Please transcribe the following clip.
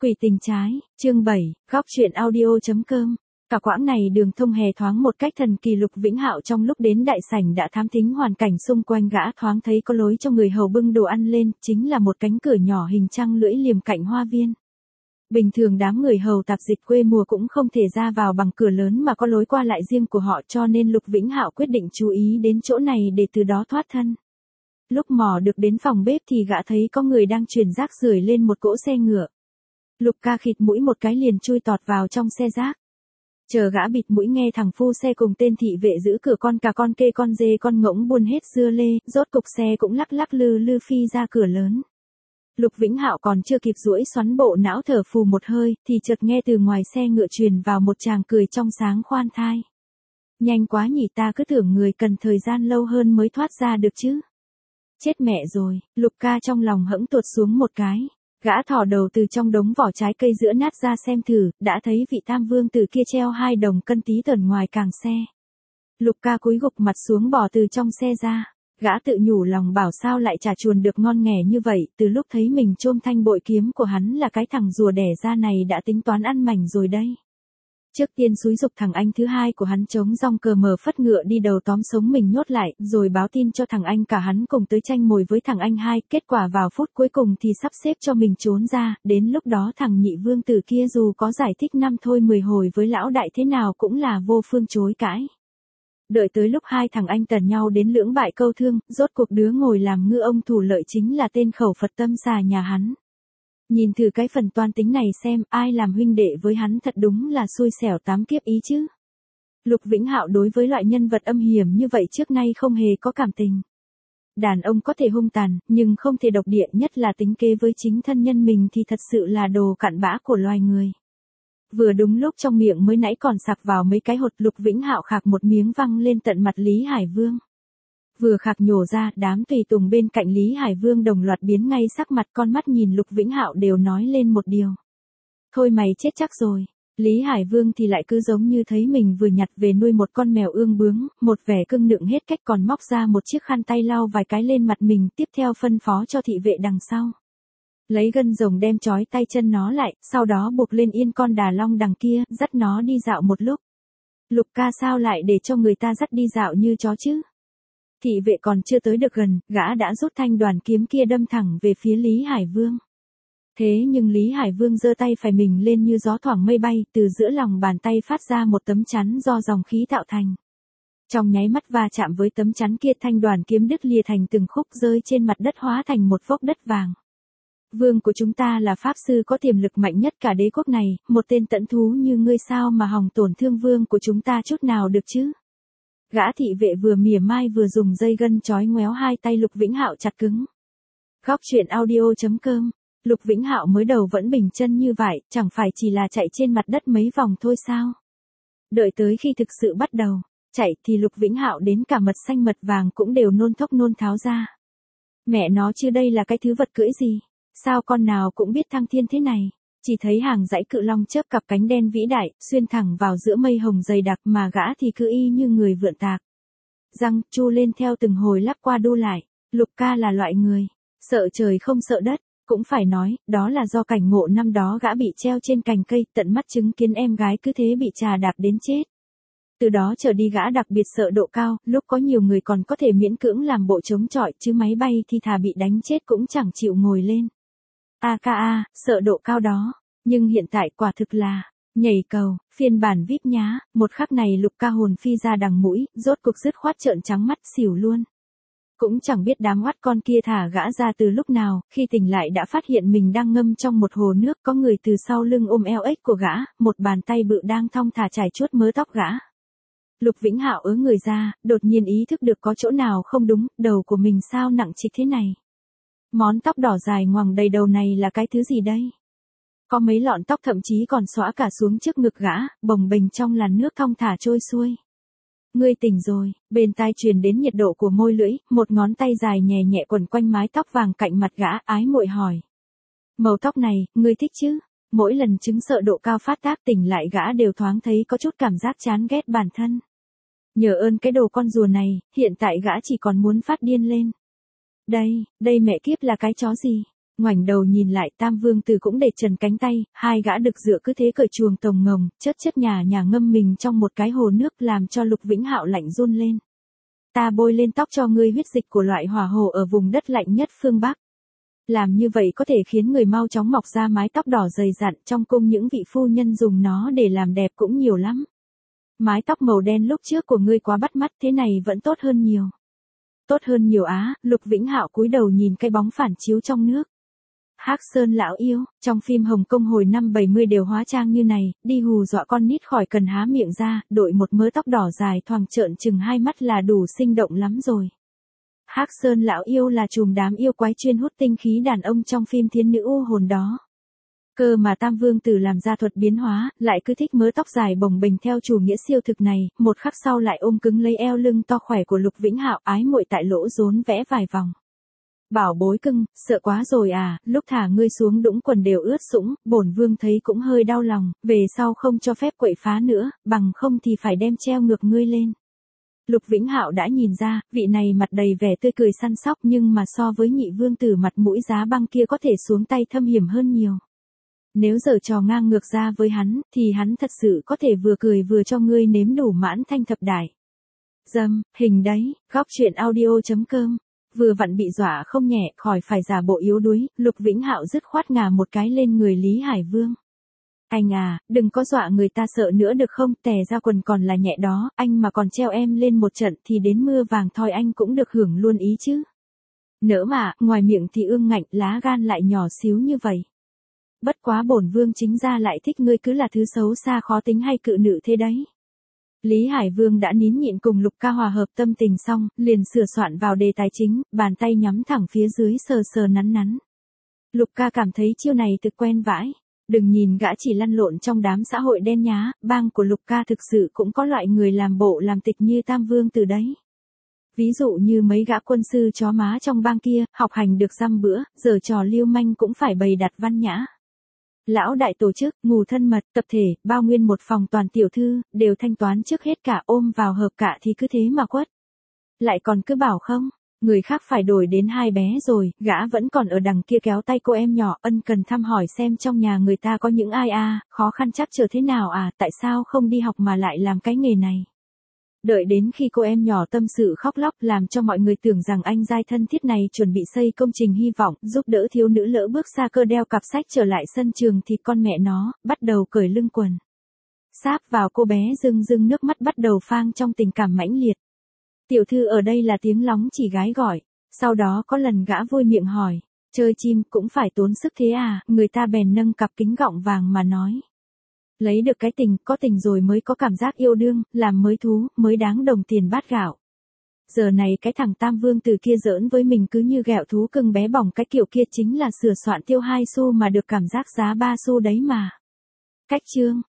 Quỷ tình trái, chương 7, góc truyện audio.com. Cả quãng này đường thông hề thoáng một cách thần kỳ. Lục Vĩnh Hạo trong lúc đến đại sảnh đã thám thính hoàn cảnh xung quanh, gã thoáng thấy có lối cho người hầu bưng đồ ăn lên, chính là một cánh cửa nhỏ hình trăng lưỡi liềm cạnh hoa viên. Bình thường đám người hầu tạp dịch quê mùa cũng không thể ra vào bằng cửa lớn mà có lối qua lại riêng của họ, cho nên Lục Vĩnh Hạo quyết định chú ý đến chỗ này để từ đó thoát thân. Lúc mò được đến phòng bếp thì gã thấy có người đang chuyển rác rưởi lên một cỗ xe ngựa. Lục ca khịt mũi một cái liền chui tọt vào trong xe rác. Chờ gã bịt mũi nghe thằng phu xe cùng tên thị vệ giữ cửa con cà con kê con dê con ngỗng buôn hết dưa lê, rốt cục xe cũng lắc lắc lư lư phi ra cửa lớn. Lục Vĩnh Hạo còn chưa kịp duỗi xoắn bộ não thở phù một hơi, thì chợt nghe từ ngoài xe ngựa truyền vào một tràng cười trong sáng khoan thai. Nhanh quá nhỉ, ta cứ tưởng người cần thời gian lâu hơn mới thoát ra được chứ. Chết mẹ rồi, Lục ca trong lòng hẫng tuột xuống một cái. Gã thò đầu từ trong đống vỏ trái cây giữa nát ra xem thử, đã thấy vị tam vương tử kia treo 2 đồng cân tí tởn ngoài càng xe. Lục ca cúi gục mặt xuống bò từ trong xe ra. Gã tự nhủ lòng bảo sao lại chả chuồn được ngon nghẻ như vậy, từ lúc thấy mình chôm thanh bội kiếm của hắn là cái thằng rùa đẻ ra này đã tính toán ăn mảnh rồi đây. Trước tiên xúi giục thằng anh thứ hai của hắn chống rong cờ mờ phất ngựa đi đầu tóm sống mình nhốt lại, rồi báo tin cho thằng anh cả hắn cùng tới tranh mồi với thằng anh hai, kết quả vào phút cuối cùng thì sắp xếp cho mình trốn ra, đến lúc đó thằng nhị vương tử kia dù có giải thích 5 thôi 10 hồi với lão đại thế nào cũng là vô phương chối cãi. Đợi tới lúc hai thằng anh tần nhau đến lưỡng bại câu thương, rốt cuộc đứa ngồi làm ngư ông thủ lợi chính là tên khẩu Phật tâm xà nhà hắn. Nhìn thử cái phần toan tính này xem, ai làm huynh đệ với hắn thật đúng là xui xẻo 8 kiếp ý chứ. Lục Vĩnh Hạo đối với loại nhân vật âm hiểm như vậy trước nay không hề có cảm tình. Đàn ông có thể hung tàn, nhưng không thể độc địa, nhất là tính kế với chính thân nhân mình thì thật sự là đồ cặn bã của loài người. Vừa đúng lúc trong miệng mới nãy còn sặc vào mấy cái hột, Lục Vĩnh Hạo khạc một miếng văng lên tận mặt Lý Hải Vương. Vừa khạc nhổ ra, đám tùy tùng bên cạnh Lý Hải Vương đồng loạt biến ngay sắc mặt, con mắt nhìn Lục Vĩnh Hạo đều nói lên một điều. Thôi mày chết chắc rồi. Lý Hải Vương thì lại cứ giống như thấy mình vừa nhặt về nuôi một con mèo ương bướng, một vẻ cưng nựng hết cách, còn móc ra một chiếc khăn tay lau vài cái lên mặt mình, tiếp theo phân phó cho thị vệ đằng sau. Lấy gân rồng đem trói tay chân nó lại, sau đó buộc lên yên con đà long đằng kia, dắt nó đi dạo một lúc. Lục ca sao lại để cho người ta dắt đi dạo như chó chứ? Thị vệ còn chưa tới được gần, gã đã rút thanh đoàn kiếm kia đâm thẳng về phía Lý Hải Vương. Thế nhưng Lý Hải Vương giơ tay phải mình lên như gió thoảng mây bay, từ giữa lòng bàn tay phát ra một tấm chắn do dòng khí tạo thành. Trong nháy mắt va chạm với tấm chắn kia, thanh đoàn kiếm đứt lìa thành từng khúc rơi trên mặt đất hóa thành một vốc đất vàng. Vương của chúng ta là pháp sư có tiềm lực mạnh nhất cả đế quốc này, một tên tận thú như ngươi sao mà hòng tổn thương vương của chúng ta chút nào được chứ? Gã thị vệ vừa mỉa mai vừa dùng dây gân trói ngoéo hai tay Lục Vĩnh Hạo chặt cứng. Góc truyện audio.com. Lục Vĩnh Hạo mới đầu vẫn bình chân như vậy, chẳng phải chỉ là chạy trên mặt đất mấy vòng thôi sao? Đợi tới khi thực sự bắt đầu chạy thì Lục Vĩnh Hạo đến cả mật xanh mật vàng cũng đều nôn thốc nôn tháo ra. Mẹ nó chứ, đây là cái thứ vật cưỡi gì? Sao con nào cũng biết thăng thiên thế này? Chỉ thấy hàng dãy cự long chớp cặp cánh đen vĩ đại, xuyên thẳng vào giữa mây hồng dày đặc, mà gã thì cứ y như người vượn tạc. Răng chu lên theo từng hồi lắc qua đu lại. Lục ca là loại người sợ trời không sợ đất. Cũng phải nói, đó là do cảnh ngộ năm đó gã bị treo trên cành cây, tận mắt chứng kiến em gái cứ thế bị trà đạp đến chết. Từ đó trở đi gã đặc biệt sợ độ cao, lúc có nhiều người còn có thể miễn cưỡng làm bộ chống chọi, chứ máy bay thì thà bị đánh chết cũng chẳng chịu ngồi lên. AKA, sợ độ cao đó. Nhưng hiện tại quả thực là nhảy cầu, phiên bản VIP nhá. Một khắc này Lục ca hồn phi ra đằng mũi, rốt cục dứt khoát trợn trắng mắt xỉu luôn. Cũng chẳng biết đám oắt con kia thả gã ra từ lúc nào, khi tỉnh lại đã phát hiện mình đang ngâm trong một hồ nước, có người từ sau lưng ôm eo ếch của gã, một bàn tay bự đang thong thả chải chuốt mớ tóc gã. Lục Vĩnh Hạo ớ người ra, đột nhiên ý thức được có chỗ nào không đúng, đầu của mình sao nặng trịch thế này. Món tóc đỏ dài ngoằng đầy đầu này là cái thứ gì đây? Có mấy lọn tóc thậm chí còn xõa cả xuống trước ngực gã, bồng bềnh trong làn nước thong thả trôi xuôi. Ngươi tỉnh rồi, bên tai truyền đến nhiệt độ của môi lưỡi, một ngón tay dài nhẹ nhẹ quần quanh mái tóc vàng cạnh mặt gã, ái muội hỏi. Màu tóc này, ngươi thích chứ? Mỗi lần chứng sợ độ cao phát tác tỉnh lại gã đều thoáng thấy có chút cảm giác chán ghét bản thân. Nhờ ơn cái đồ con rùa này, hiện tại gã chỉ còn muốn phát điên lên. Đây mẹ kiếp là cái chó gì? Ngoảnh đầu nhìn lại Tam Vương Tử cũng để trần cánh tay, hai gã đực dựa cứ thế cởi chuồng tồng ngồng, chất chất nhà nhà ngâm mình trong một cái hồ nước làm cho Lục Vĩnh Hạo lạnh run lên. Ta bôi lên tóc cho ngươi huyết dịch của loại hỏa hồ ở vùng đất lạnh nhất phương Bắc. Làm như vậy có thể khiến người mau chóng mọc ra mái tóc đỏ dày dặn, trong cung những vị phu nhân dùng nó để làm đẹp cũng nhiều lắm. Mái tóc màu đen lúc trước của ngươi quá bắt mắt, thế này vẫn tốt hơn nhiều. Tốt hơn nhiều á, Lục Vĩnh Hạo cúi đầu nhìn cái bóng phản chiếu trong nước. Hắc Sơn lão yêu, trong phim Hồng Kông hồi năm 70 đều hóa trang như này, đi hù dọa con nít khỏi cần há miệng ra, đội một mớ tóc đỏ dài thoàng trợn chừng hai mắt là đủ sinh động lắm rồi. Hắc Sơn lão yêu là trùm đám yêu quái chuyên hút tinh khí đàn ông trong phim Thiên Nữ U Hồn đó. Cơ mà Tam Vương Tử làm ra thuật biến hóa, lại cứ thích mớ tóc dài bồng bềnh theo chủ nghĩa siêu thực này, một khắc sau lại ôm cứng lấy eo lưng to khỏe của Lục Vĩnh Hạo, ái muội tại lỗ rốn vẽ vài vòng. Bảo bối cưng, sợ quá rồi à, lúc thả ngươi xuống đũng quần đều ướt sũng, bổn vương thấy cũng hơi đau lòng, về sau không cho phép quậy phá nữa, bằng không thì phải đem treo ngược ngươi lên. Lục Vĩnh Hạo đã nhìn ra, vị này mặt đầy vẻ tươi cười săn sóc nhưng mà so với nhị vương tử mặt mũi giá băng kia có thể xuống tay thâm hiểm hơn nhiều. Nếu giở trò ngang ngược ra với hắn, thì hắn thật sự có thể vừa cười vừa cho ngươi nếm đủ mãn thanh thập đại. Dâm, hình đấy, góc truyện audio.com. Vừa vặn bị dọa không nhẹ, khỏi phải giả bộ yếu đuối, Lục Vĩnh Hạo dứt khoát ngả một cái lên người Lý Hải Vương. Anh à, đừng có dọa người ta sợ nữa được không, tè ra quần còn là nhẹ đó, anh mà còn treo em lên một trận thì đến mưa vàng thoi anh cũng được hưởng luôn ý chứ. Nỡ mà, ngoài miệng thì ương ngạnh, lá gan lại nhỏ xíu như vậy. Bất quá bổn vương chính ra lại thích ngươi cứ là thứ xấu xa khó tính hay cự nữ thế đấy. Lý Hải Vương đã nín nhịn cùng Lục Ca hòa hợp tâm tình xong, liền sửa soạn vào đề tài chính, bàn tay nhắm thẳng phía dưới sờ sờ nắn nắn. Lục Ca cảm thấy chiêu này thực quen vãi. Đừng nhìn gã chỉ lăn lộn trong đám xã hội đen nhá, bang của Lục Ca thực sự cũng có loại người làm bộ làm tịch như Tam Vương Tử đấy. Ví dụ như mấy gã quân sư chó má trong bang kia, học hành được dăm bữa, giờ trò lưu manh cũng phải bày đặt văn nhã. Lão đại tổ chức, ngủ thân mật, tập thể, bao nguyên một phòng toàn tiểu thư, đều thanh toán trước hết cả, ôm vào hợp cả thì cứ thế mà quất. Lại còn cứ bảo không, người khác phải đổi đến hai bé rồi, gã vẫn còn ở đằng kia kéo tay cô em nhỏ ân cần thăm hỏi xem trong nhà người ta có những ai à, khó khăn chắc trở thế nào à, tại sao không đi học mà lại làm cái nghề này. Đợi đến khi cô em nhỏ tâm sự khóc lóc làm cho mọi người tưởng rằng anh giai thân thiết này chuẩn bị xây công trình hy vọng giúp đỡ thiếu nữ lỡ bước xa cơ đeo cặp sách trở lại sân trường thì con mẹ nó bắt đầu cởi lưng quần. Sáp vào cô bé rưng rưng nước mắt bắt đầu phang trong tình cảm mãnh liệt. Tiểu thư ở đây là tiếng lóng chỉ gái gọi, sau đó có lần gã vui miệng hỏi, chơi chim cũng phải tốn sức thế à, người ta bèn nâng cặp kính gọng vàng mà nói. Lấy được cái tình, có tình rồi mới có cảm giác yêu đương, làm mới thú, mới đáng đồng tiền bát gạo. Giờ này cái thằng Tam Vương Tử kia giỡn với mình cứ như ghẹo thú cưng bé bỏng cái kiểu kia chính là sửa soạn tiêu 2 xu mà được cảm giác giá 3 xu đấy mà. Cách chương